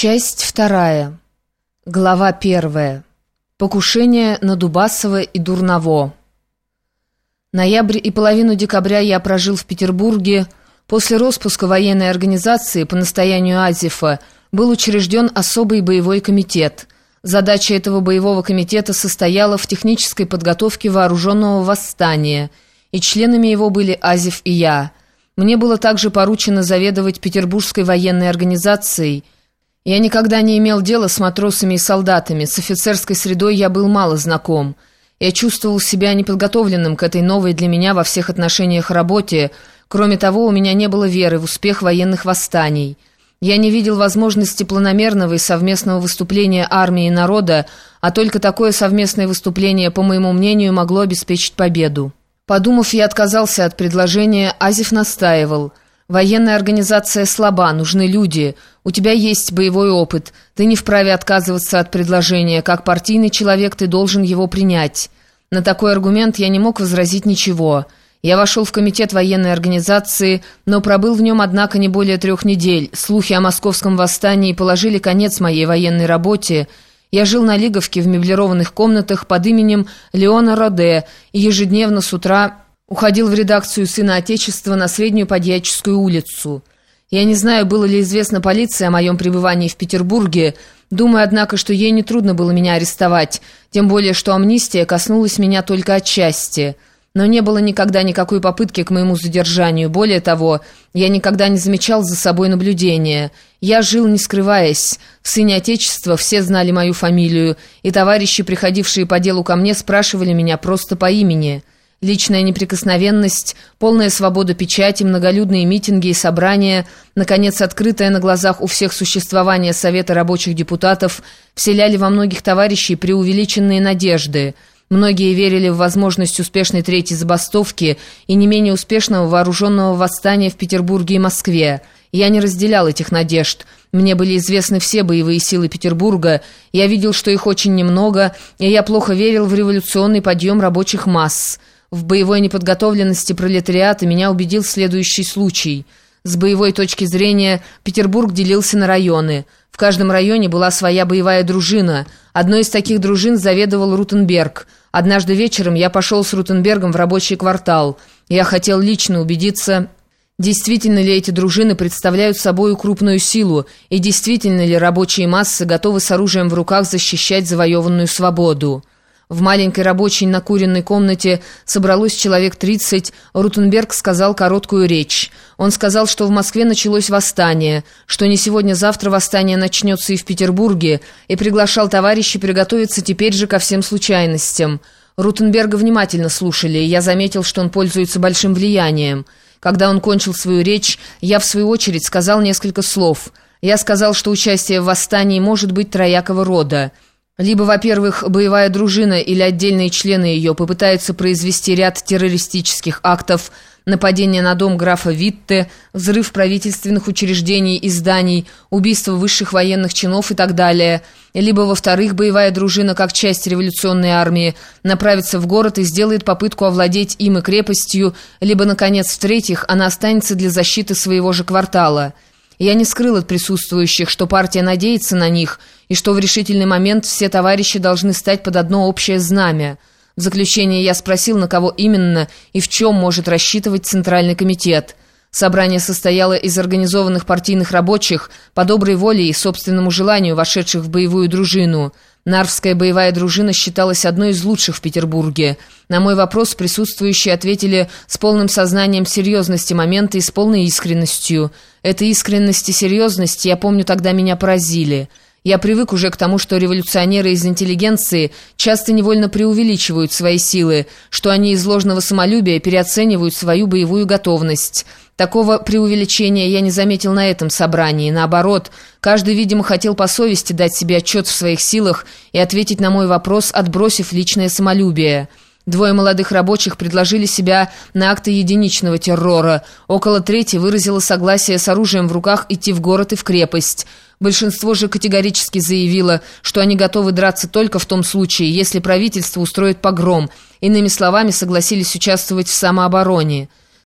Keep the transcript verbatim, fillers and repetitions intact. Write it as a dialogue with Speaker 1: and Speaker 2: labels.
Speaker 1: Часть вторая. Глава первая. Покушение на Дубасова и Дурново. Ноябрь и половину декабря я прожил в Петербурге. После распуска военной организации по настоянию Азефа был учрежден особый боевой комитет. Задача этого боевого комитета состояла в технической подготовке вооруженного восстания, и членами его были Азеф и я. Мне было также поручено заведовать Петербургской военной организацией. Я никогда не имел дела с матросами и солдатами, с офицерской средой я был мало знаком. Я чувствовал себя неподготовленным к этой новой для меня во всех отношениях работе. Кроме того, у меня не было веры в успех военных восстаний. Я не видел возможности планомерного и совместного выступления армии и народа, а только такое совместное выступление, по моему мнению, могло обеспечить победу. Подумав, я отказался от предложения, Азеф настаивал. «Военная организация слаба, нужны люди. У тебя есть боевой опыт. Ты не вправе отказываться от предложения. Как партийный человек ты должен его принять». На такой аргумент я не мог возразить ничего. Я вошел в комитет военной организации, но пробыл в нем, однако, не более трех недель. Слухи о московском восстании положили конец моей военной работе. Я жил на Лиговке в меблированных комнатах под именем Леона Роде и ежедневно с утра уходил в редакцию «Сына Отечества» на Среднюю Подьяческую улицу. Я не знаю, было ли известно полиции о моем пребывании в Петербурге. Думаю, однако, что ей нетрудно было меня арестовать, тем более, что амнистия коснулась меня только отчасти. Но не было никогда никакой попытки к моему задержанию. Более того, я никогда не замечал за собой наблюдения. Я жил, не скрываясь. В «Сыне Отечества» все знали мою фамилию, и товарищи, приходившие по делу ко мне, спрашивали меня просто по имени. Личная неприкосновенность, полная свобода печати, многолюдные митинги и собрания, наконец, открытое на глазах у всех существование Совета рабочих депутатов, вселяли во многих товарищей преувеличенные надежды. Многие верили в возможность успешной третьей забастовки и не менее успешного вооруженного восстания в Петербурге и Москве. Я не разделял этих надежд. Мне были известны все боевые силы Петербурга, я видел, что их очень немного, и я плохо верил в революционный подъем рабочих масс. В боевой неподготовленности пролетариата меня убедил следующий случай. С боевой точки зрения Петербург делился на районы. В каждом районе была своя боевая дружина. Одной из таких дружин заведовал Рутенберг. Однажды вечером я пошел с Рутенбергом в рабочий квартал. Я хотел лично убедиться, действительно ли эти дружины представляют собой крупную силу, и действительно ли рабочие массы готовы с оружием в руках защищать завоеванную свободу. В маленькой рабочей накуренной комнате собралось человек тридцать. Рутенберг сказал короткую речь. Он сказал, что в Москве началось восстание, что не сегодня-завтра восстание начнется и в Петербурге, и приглашал товарищей приготовиться теперь же ко всем случайностям. Рутенберга внимательно слушали, и я заметил, что он пользуется большим влиянием. Когда он кончил свою речь, я, в свою очередь, сказал несколько слов. Я сказал, что участие в восстании может быть троякого рода. Либо, во-первых, боевая дружина или отдельные члены ее попытаются произвести ряд террористических актов, нападение на дом графа Витте, взрыв правительственных учреждений и зданий, убийство высших военных чинов и так далее. Либо, во-вторых, боевая дружина, как часть революционной армии, направится в город и сделает попытку овладеть им и крепостью, либо, наконец, в-третьих, она останется для защиты своего же квартала. Я не скрыл от присутствующих, что партия надеется на них, и что в решительный момент все товарищи должны стать под одно общее знамя. В заключение я спросил, на кого именно и в чем может рассчитывать Центральный комитет. Собрание состояло из организованных партийных рабочих, по доброй воле и собственному желанию вошедших в боевую дружину. Нарвская боевая дружина считалась одной из лучших в Петербурге. На мой вопрос присутствующие ответили с полным сознанием серьезности момента и с полной искренностью. Эта искренность и серьезность, я помню, тогда меня поразили. Я привык уже к тому, что революционеры из интеллигенции часто невольно преувеличивают свои силы, что они из ложного самолюбия переоценивают свою боевую готовность. Такого преувеличения я не заметил на этом собрании. Наоборот, каждый, видимо, хотел по совести дать себе отчет в своих силах и ответить на мой вопрос, отбросив личное самолюбие. Двое молодых рабочих предложили себя на акты единичного террора. Около трети выразило согласие с оружием в руках идти в город и в крепость. Большинство же категорически заявило, что они готовы драться только в том случае, если правительство устроит погром. Иными словами, согласились участвовать в самообороне.